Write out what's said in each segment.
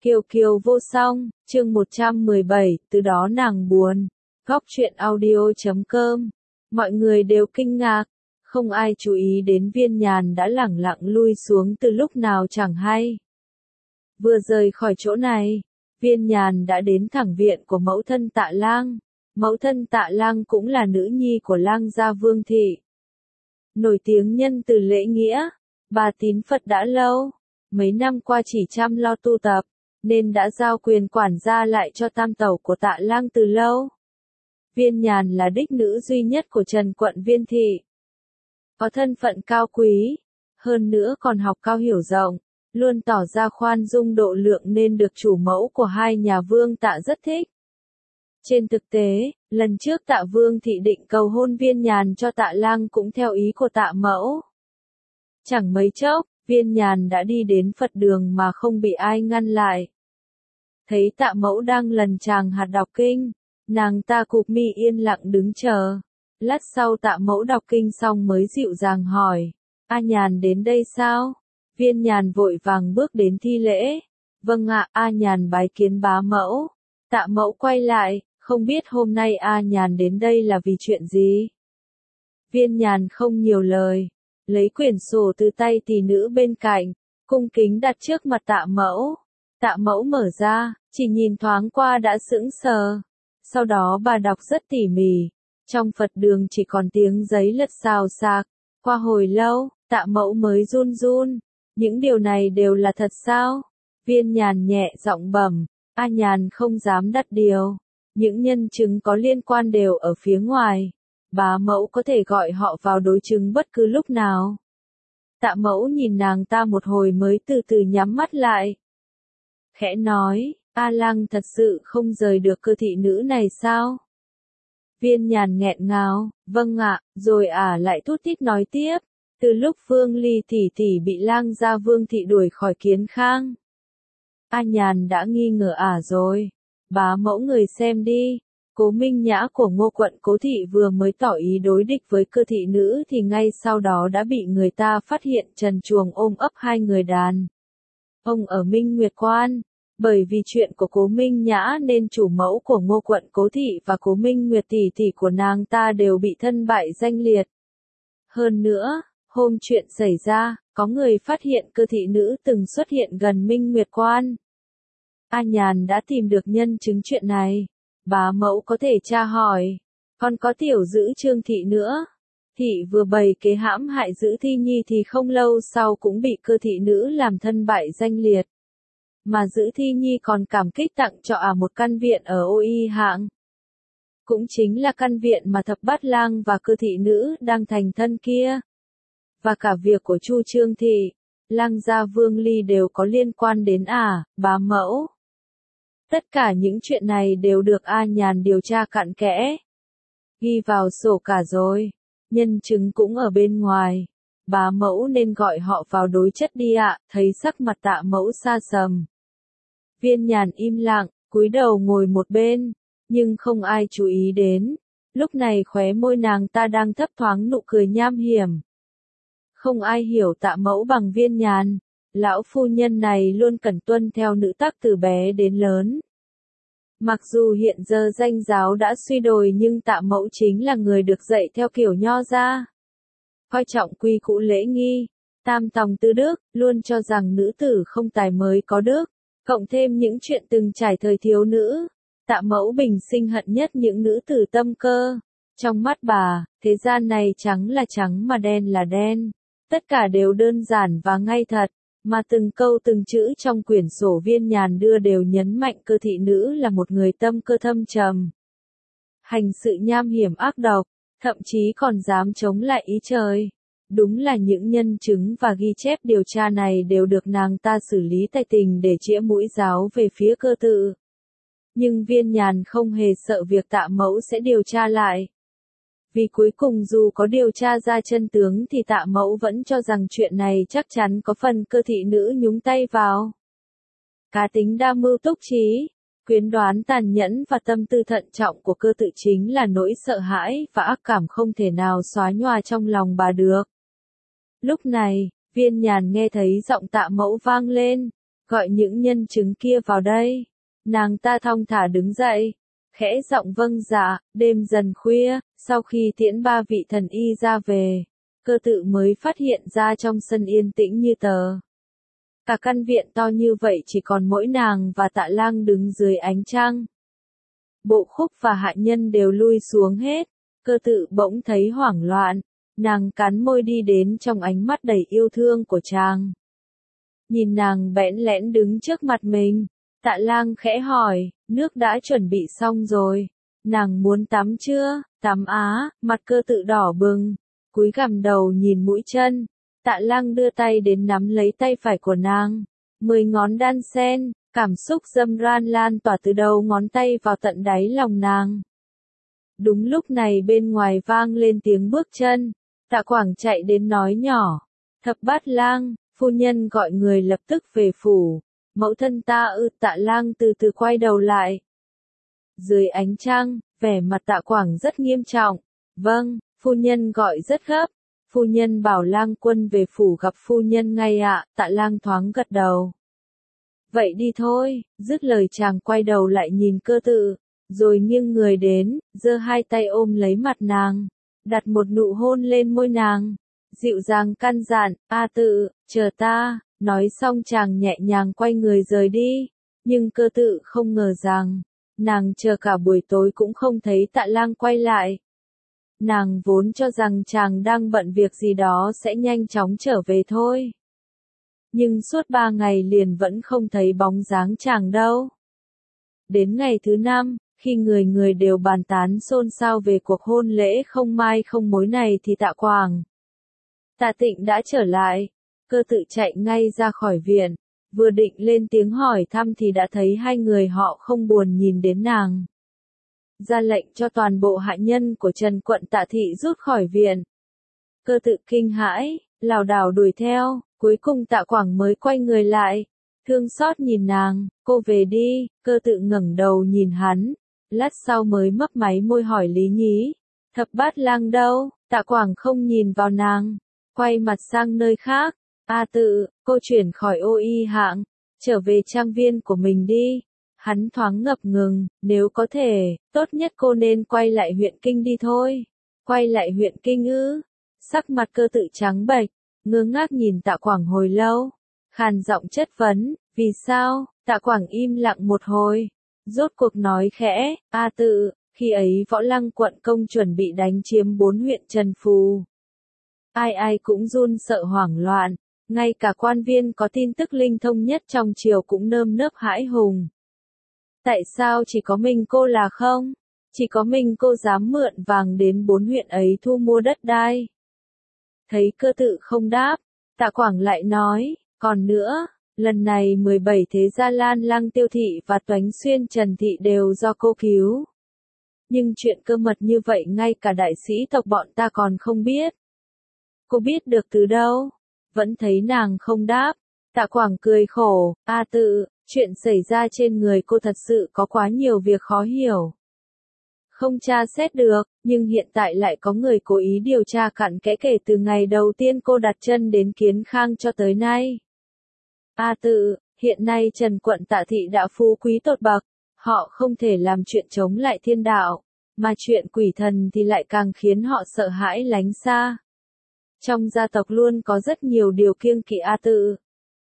Kiều Kiều vô song, chương 117, từ đó nàng buồn. Góc truyện audio.com. Mọi người đều kinh ngạc, không ai chú ý đến Viên Nhàn đã lẳng lặng lui xuống từ lúc nào chẳng hay. Vừa rời khỏi chỗ này, Viên Nhàn đã đến thẳng viện của mẫu thân Tạ Lang. Mẫu thân Tạ Lang cũng là nữ nhi của Lang gia Vương thị. Nổi tiếng nhân từ lễ nghĩa, bà tín Phật đã lâu, mấy năm qua chỉ chăm lo tu tập, nên đã giao quyền quản gia lại cho tam tẩu của Tạ Lang từ lâu. Viên Nhàn là đích nữ duy nhất của Trần quận Viên thị. Có thân phận cao quý, hơn nữa còn học cao hiểu rộng, luôn tỏ ra khoan dung độ lượng nên được chủ mẫu của hai nhà Vương Tạ rất thích. Trên thực tế, lần trước Tạ Vương thị định cầu hôn Viên Nhàn cho Tạ Lang cũng theo ý của Tạ mẫu. Chẳng mấy chốc, Viên Nhàn đã đi đến Phật đường mà không bị ai ngăn lại. Thấy Tạ mẫu đang lần tràng hạt đọc kinh, nàng ta cụp mi yên lặng đứng chờ. Lát sau Tạ mẫu đọc kinh xong mới dịu dàng hỏi, A Nhàn đến đây sao? Viên Nhàn vội vàng bước đến thi lễ. Vâng ạ, A Nhàn bái kiến bá mẫu. Tạ mẫu quay lại, không biết hôm nay A Nhàn đến đây là vì chuyện gì? Viên Nhàn không nhiều lời, lấy quyển sổ từ tay tỷ nữ bên cạnh, cung kính đặt trước mặt Tạ mẫu. Tạ mẫu mở ra, chỉ nhìn thoáng qua đã sững sờ. Sau đó bà đọc rất tỉ mỉ. Trong Phật đường chỉ còn tiếng giấy lật xào xạc. Qua hồi lâu, Tạ mẫu mới run run. Những điều này đều là thật sao? Viên Nhàn nhẹ giọng bẩm, A Nhàn không dám đặt điều. Những nhân chứng có liên quan đều ở phía ngoài. Bá mẫu có thể gọi họ vào đối chứng bất cứ lúc nào. Tạ mẫu nhìn nàng ta một hồi mới từ từ nhắm mắt lại. Khẽ nói, A Lang thật sự không rời được cơ thị nữ này sao? Viên Nhàn nghẹn ngào, vâng ạ, rồi lại thút thít nói tiếp. Từ lúc Vương Ly tỷ tỷ bị Lang gia Vương thị đuổi khỏi Kiến Khang, A Nhàn đã nghi ngờ rồi. Bá mẫu người xem đi, Cố Minh Nhã của Ngô quận Cố thị vừa mới tỏ ý đối địch với cơ thị nữ thì ngay sau đó đã bị người ta phát hiện trần truồng ôm ấp hai người đàn ông ở Minh Nguyệt Quan. Bởi vì chuyện của Cố Minh Nhã nên chủ mẫu của Ngô quận Cố thị và Cố Minh Nguyệt tỷ tỷ của nàng ta đều bị thân bại danh liệt. Hơn nữa, hôm chuyện xảy ra, có người phát hiện cơ thị nữ từng xuất hiện gần Minh Nguyệt Quan. A Nhàn đã tìm được nhân chứng chuyện này. Bá mẫu có thể tra hỏi. Còn có tiểu Dữ Trương thị nữa. Thị vừa bày kế hãm hại Dữ Thi Nhi thì không lâu sau cũng bị cơ thị nữ làm thân bại danh liệt. Mà Dữ Thi Nhi còn cảm kích tặng cho một căn viện ở Ô Y hạng. Cũng chính là căn viện mà Thập Bát Lang và cơ thị nữ đang thành thân kia. Và cả việc của Chu Trương thị, Lang gia Vương Ly đều có liên quan đến bá mẫu. Tất cả những chuyện này đều được A Nhàn điều tra cặn kẽ. Ghi vào sổ cả rồi. Nhân chứng cũng ở bên ngoài. Bá mẫu nên gọi họ vào đối chất đi ạ. Thấy sắc mặt Tạ mẫu xa sầm. Viên Nhàn im lặng, cúi đầu ngồi một bên. Nhưng không ai chú ý đến. Lúc này khóe môi nàng ta đang thấp thoáng nụ cười nham hiểm. Không ai hiểu Tạ mẫu bằng Viên Nhàn. Lão phu nhân này luôn cần tuân theo nữ tắc từ bé đến lớn. Mặc dù hiện giờ danh giáo đã suy đồi nhưng Tạ mẫu chính là người được dạy theo kiểu nho gia. Coi trọng quy củ lễ nghi, tam tòng tư đức, luôn cho rằng nữ tử không tài mới có đức. Cộng thêm những chuyện từng trải thời thiếu nữ, Tạ mẫu bình sinh hận nhất những nữ tử tâm cơ. Trong mắt bà, thế gian này trắng là trắng mà đen là đen. Tất cả đều đơn giản và ngay thật. Mà từng câu từng chữ trong quyển sổ Viên Nhàn đưa đều nhấn mạnh cơ thị nữ là một người tâm cơ thâm trầm. Hành sự nham hiểm ác độc, thậm chí còn dám chống lại ý trời. Đúng là những nhân chứng và ghi chép điều tra này đều được nàng ta xử lý tài tình để chĩa mũi giáo về phía cơ tự. Nhưng Viên Nhàn không hề sợ việc Tạ mẫu sẽ điều tra lại. Vì cuối cùng dù có điều tra ra chân tướng thì Tạ mẫu vẫn cho rằng chuyện này chắc chắn có phần cơ thị nữ nhúng tay vào. Cá tính đa mưu túc trí, quyến đoán tàn nhẫn và tâm tư thận trọng của cơ tự chính là nỗi sợ hãi và ác cảm không thể nào xóa nhòa trong lòng bà được. Lúc này, Viên Nhàn nghe thấy giọng Tạ mẫu vang lên, gọi những nhân chứng kia vào đây. Nàng ta thong thả đứng dậy, khẽ giọng vâng dạ. Đêm dần khuya, sau khi tiễn ba vị thần y ra về, Cơ Tự mới phát hiện ra trong sân yên tĩnh như tờ. Cả căn viện to như vậy chỉ còn mỗi nàng và Tạ Lang đứng dưới ánh trăng. Bộ khúc và hạ nhân đều lui xuống hết. Cơ Tự bỗng thấy hoảng loạn, nàng cắn môi đi đến trong ánh mắt đầy yêu thương của chàng. Nhìn nàng bẽn lẽn đứng trước mặt mình, Tạ Lang khẽ hỏi, nước đã chuẩn bị xong rồi, nàng muốn tắm chưa? Tắm á. Mặt Cơ Tự đỏ bừng, cúi gằm đầu nhìn mũi chân. Tạ Lang đưa tay đến nắm lấy tay phải của nàng, 10 ngón đan xen, cảm xúc dâm ran lan tỏa từ đầu ngón tay vào tận đáy lòng nàng. Đúng lúc này bên ngoài vang lên tiếng bước chân. Tạ Quảng chạy đến nói nhỏ, Thập Bát Lang, phu nhân gọi người lập tức về phủ. Mẫu thân ta ư? Tạ Lang từ từ quay đầu lại. Dưới ánh trăng, vẻ mặt Tạ Quảng rất nghiêm trọng. Vâng, phu nhân gọi rất gấp. Phu nhân bảo Lang quân về phủ gặp phu nhân ngay ạ. Tạ Lang thoáng gật đầu. Vậy đi thôi. Dứt lời chàng quay đầu lại nhìn Cơ Tự, rồi nghiêng người đến, giơ hai tay ôm lấy mặt nàng, đặt một nụ hôn lên môi nàng, dịu dàng căn dặn, A Tự, chờ ta. Nói xong chàng nhẹ nhàng quay người rời đi, nhưng Cơ Tự không ngờ rằng, nàng chờ cả buổi tối cũng không thấy Tạ Lang quay lại. Nàng vốn cho rằng chàng đang bận việc gì đó sẽ nhanh chóng trở về thôi. Nhưng suốt 3 ngày liền vẫn không thấy bóng dáng chàng đâu. Đến ngày thứ 5, khi người người đều bàn tán xôn xao về cuộc hôn lễ không mai không mối này thì Tạ Quảng, Tạ Tịnh đã trở lại. Cơ Tự chạy ngay ra khỏi viện, vừa định lên tiếng hỏi thăm thì đã thấy hai người họ không buồn nhìn đến nàng. Ra lệnh cho toàn bộ hạ nhân của Trần quận Tạ thị rút khỏi viện. Cơ Tự kinh hãi, lảo đảo đuổi theo, cuối cùng Tạ Quảng mới quay người lại, thương xót nhìn nàng, cô về đi. Cơ Tự ngẩng đầu nhìn hắn, lát sau mới mấp máy môi hỏi Lý Nhí, Thập Bát Lang đâu? Tạ Quảng không nhìn vào nàng, quay mặt sang nơi khác. A Tự, cô chuyển khỏi ô y hạng, trở về trang viên của mình đi. Hắn thoáng ngập ngừng, nếu có thể, tốt nhất cô nên quay lại huyện Kinh đi thôi. Quay lại huyện Kinh ư? Sắc mặt Cơ Tự trắng bệch, ngơ ngác nhìn Tạ Quảng hồi lâu, khàn giọng chất vấn, vì sao? Tạ Quảng im lặng một hồi, rốt cuộc nói khẽ, A Tự, khi ấy Võ Lăng quận công chuẩn bị đánh chiếm 4 huyện Trần Phù. Ai ai cũng run sợ hoảng loạn. Ngay cả quan viên có tin tức linh thông nhất trong triều cũng nơm nớp hãi hùng. Tại sao chỉ có mình cô là không? Chỉ có mình cô dám mượn vàng đến 4 huyện ấy thu mua đất đai. Thấy Cơ Tự không đáp, Tạ Quảng lại nói, còn nữa, lần này 17 thế gia Lan Lăng Tiêu thị và Toánh Xuyên Trần thị đều do cô cứu. Nhưng chuyện cơ mật như vậy ngay cả đại sĩ tộc bọn ta còn không biết. Cô biết được từ đâu? Vẫn thấy nàng không đáp. Tạ Quảng cười khổ, A Tự, chuyện xảy ra trên người cô thật sự có quá nhiều việc khó hiểu. Không tra xét được, nhưng hiện tại lại có người cố ý điều tra cặn kẽ kể từ ngày đầu tiên cô đặt chân đến Kiến Khang cho tới nay. A Tự, hiện nay Trần quận Tạ thị đã phú quý tột bậc, họ không thể làm chuyện chống lại thiên đạo, mà chuyện quỷ thần thì lại càng khiến họ sợ hãi lánh xa. Trong gia tộc luôn có rất nhiều điều kiêng kỵ A Tự.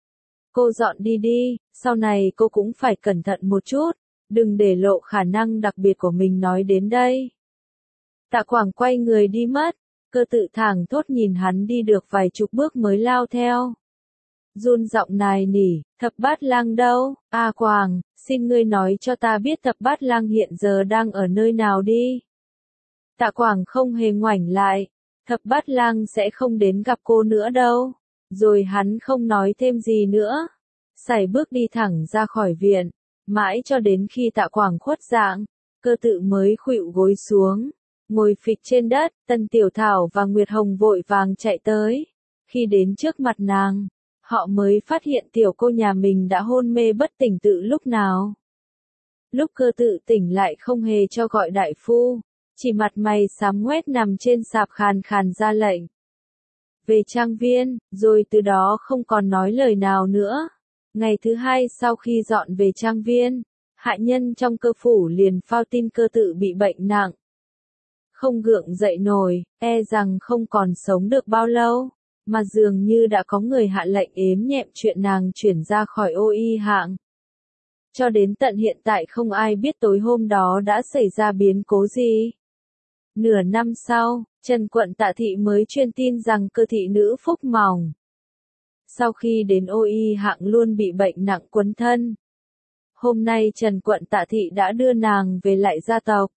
Cô dọn đi đi, sau này cô cũng phải cẩn thận một chút, đừng để lộ khả năng đặc biệt của mình nói đến đây. Tạ Quảng quay người đi mất, Cơ Tự thảng thốt nhìn hắn đi được vài chục bước mới lao theo. Run giọng nài nỉ, Thập Bát Lang đâu? A Quảng, xin ngươi nói cho ta biết Thập Bát Lang hiện giờ đang ở nơi nào đi. Tạ Quảng không hề ngoảnh lại. Thập Bát Lang sẽ không đến gặp cô nữa đâu. Rồi hắn không nói thêm gì nữa. Sải bước đi thẳng ra khỏi viện. Mãi cho đến khi Tạ Quảng khuất dạng, Cơ Tự mới khuỵu gối xuống. Ngồi phịch trên đất, Tân Tiểu Thảo và Nguyệt Hồng vội vàng chạy tới. Khi đến trước mặt nàng, họ mới phát hiện tiểu cô nhà mình đã hôn mê bất tỉnh từ lúc nào. Lúc Cơ Tự tỉnh lại không hề cho gọi đại phu. Chỉ mặt mày xám ngoét nằm trên sạp khàn khàn ra lệnh. Về trang viên, rồi từ đó không còn nói lời nào nữa. Ngày thứ hai sau khi dọn về trang viên, hạ nhân trong cơ phủ liền phao tin cơ tự bị bệnh nặng. Không gượng dậy nổi, e rằng không còn sống được bao lâu, mà dường như đã có người hạ lệnh ếm nhẹm chuyện nàng chuyển ra khỏi ô y hạng. Cho đến tận hiện tại không ai biết tối hôm đó đã xảy ra biến cố gì. Nửa năm sau, Trần Quận Tạ Thị mới truyền tin rằng cơ thị nữ phúc mỏng. Sau khi đến ô y hạng luôn bị bệnh nặng quấn thân. Hôm nay Trần Quận Tạ Thị đã đưa nàng về lại gia tộc.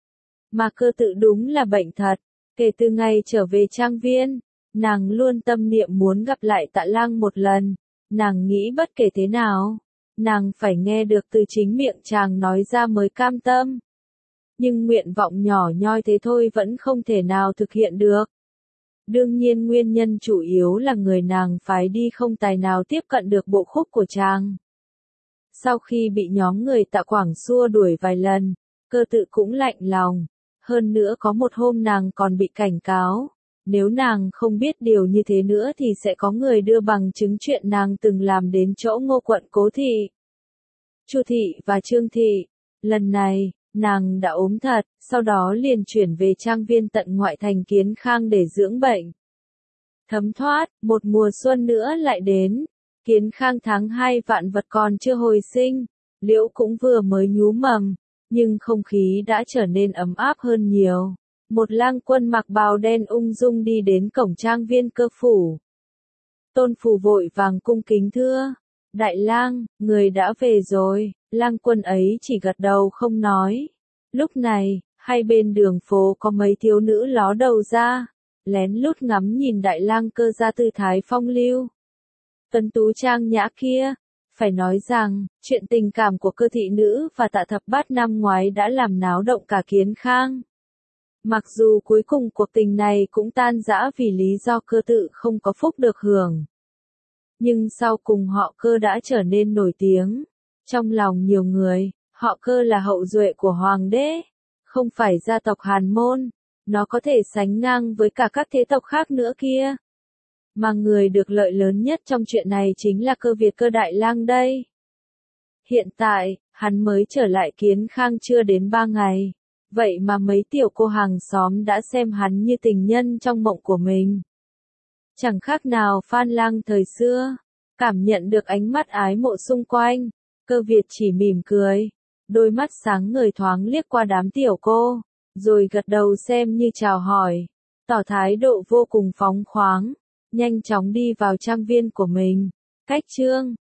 Mà cơ tự đúng là bệnh thật, kể từ ngày trở về trang viên, nàng luôn tâm niệm muốn gặp lại Tạ Lang một lần, nàng nghĩ bất kể thế nào, nàng phải nghe được từ chính miệng chàng nói ra mới cam tâm. Nhưng nguyện vọng nhỏ nhoi thế thôi vẫn không thể nào thực hiện được. Đương nhiên nguyên nhân chủ yếu là người nàng phái đi không tài nào tiếp cận được bộ khúc của chàng. Sau khi bị nhóm người Tạ Quảng xua đuổi vài lần, cơ tự cũng lạnh lòng. Hơn nữa có một hôm nàng còn bị cảnh cáo, nếu nàng không biết điều như thế nữa thì sẽ có người đưa bằng chứng chuyện nàng từng làm đến chỗ Ngô Quận Cố Thị, Chu Thị và Trương Thị. Lần này, nàng đã ốm thật, sau đó liền chuyển về trang viên tận ngoại thành Kiến Khang để dưỡng bệnh. Thấm thoát, một mùa xuân nữa lại đến, Kiến Khang tháng 2 vạn vật còn chưa hồi sinh, liễu cũng vừa mới nhú mầm. Nhưng không khí đã trở nên ấm áp hơn nhiều. Một lang quân mặc bào đen ung dung đi đến cổng trang viên cơ phủ. Tôn Phù vội vàng cung kính thưa. Đại lang, người đã về rồi. Lang quân ấy chỉ gật đầu không nói. Lúc này, hai bên đường phố có mấy thiếu nữ ló đầu ra, lén lút ngắm nhìn đại lang cơ ra tư thái phong lưu. Tuấn tú trang nhã kia. Phải nói rằng, chuyện tình cảm của cơ thị nữ và Tạ Thập Bát năm ngoái đã làm náo động cả Kiến Khang. Mặc dù cuối cùng cuộc tình này cũng tan rã vì lý do cơ tự không có phúc được hưởng. Nhưng sau cùng họ cơ đã trở nên nổi tiếng. Trong lòng nhiều người, họ cơ là hậu duệ của hoàng đế, không phải gia tộc Hàn Môn. Nó có thể sánh ngang với cả các thế tộc khác nữa kia. Mà người được lợi lớn nhất trong chuyện này chính là cơ Việt cơ đại lang đây. Hiện tại, hắn mới trở lại Kiến Khang chưa đến 3 ngày. Vậy mà mấy tiểu cô hàng xóm đã xem hắn như tình nhân trong mộng của mình. Chẳng khác nào Phan Lang thời xưa. Cảm nhận được ánh mắt ái mộ xung quanh, cơ Việt chỉ mỉm cười. Đôi mắt sáng ngời thoáng liếc qua đám tiểu cô, rồi gật đầu xem như chào hỏi. Tỏ thái độ vô cùng phóng khoáng. Nhanh chóng đi vào trang viên của mình. Cách chương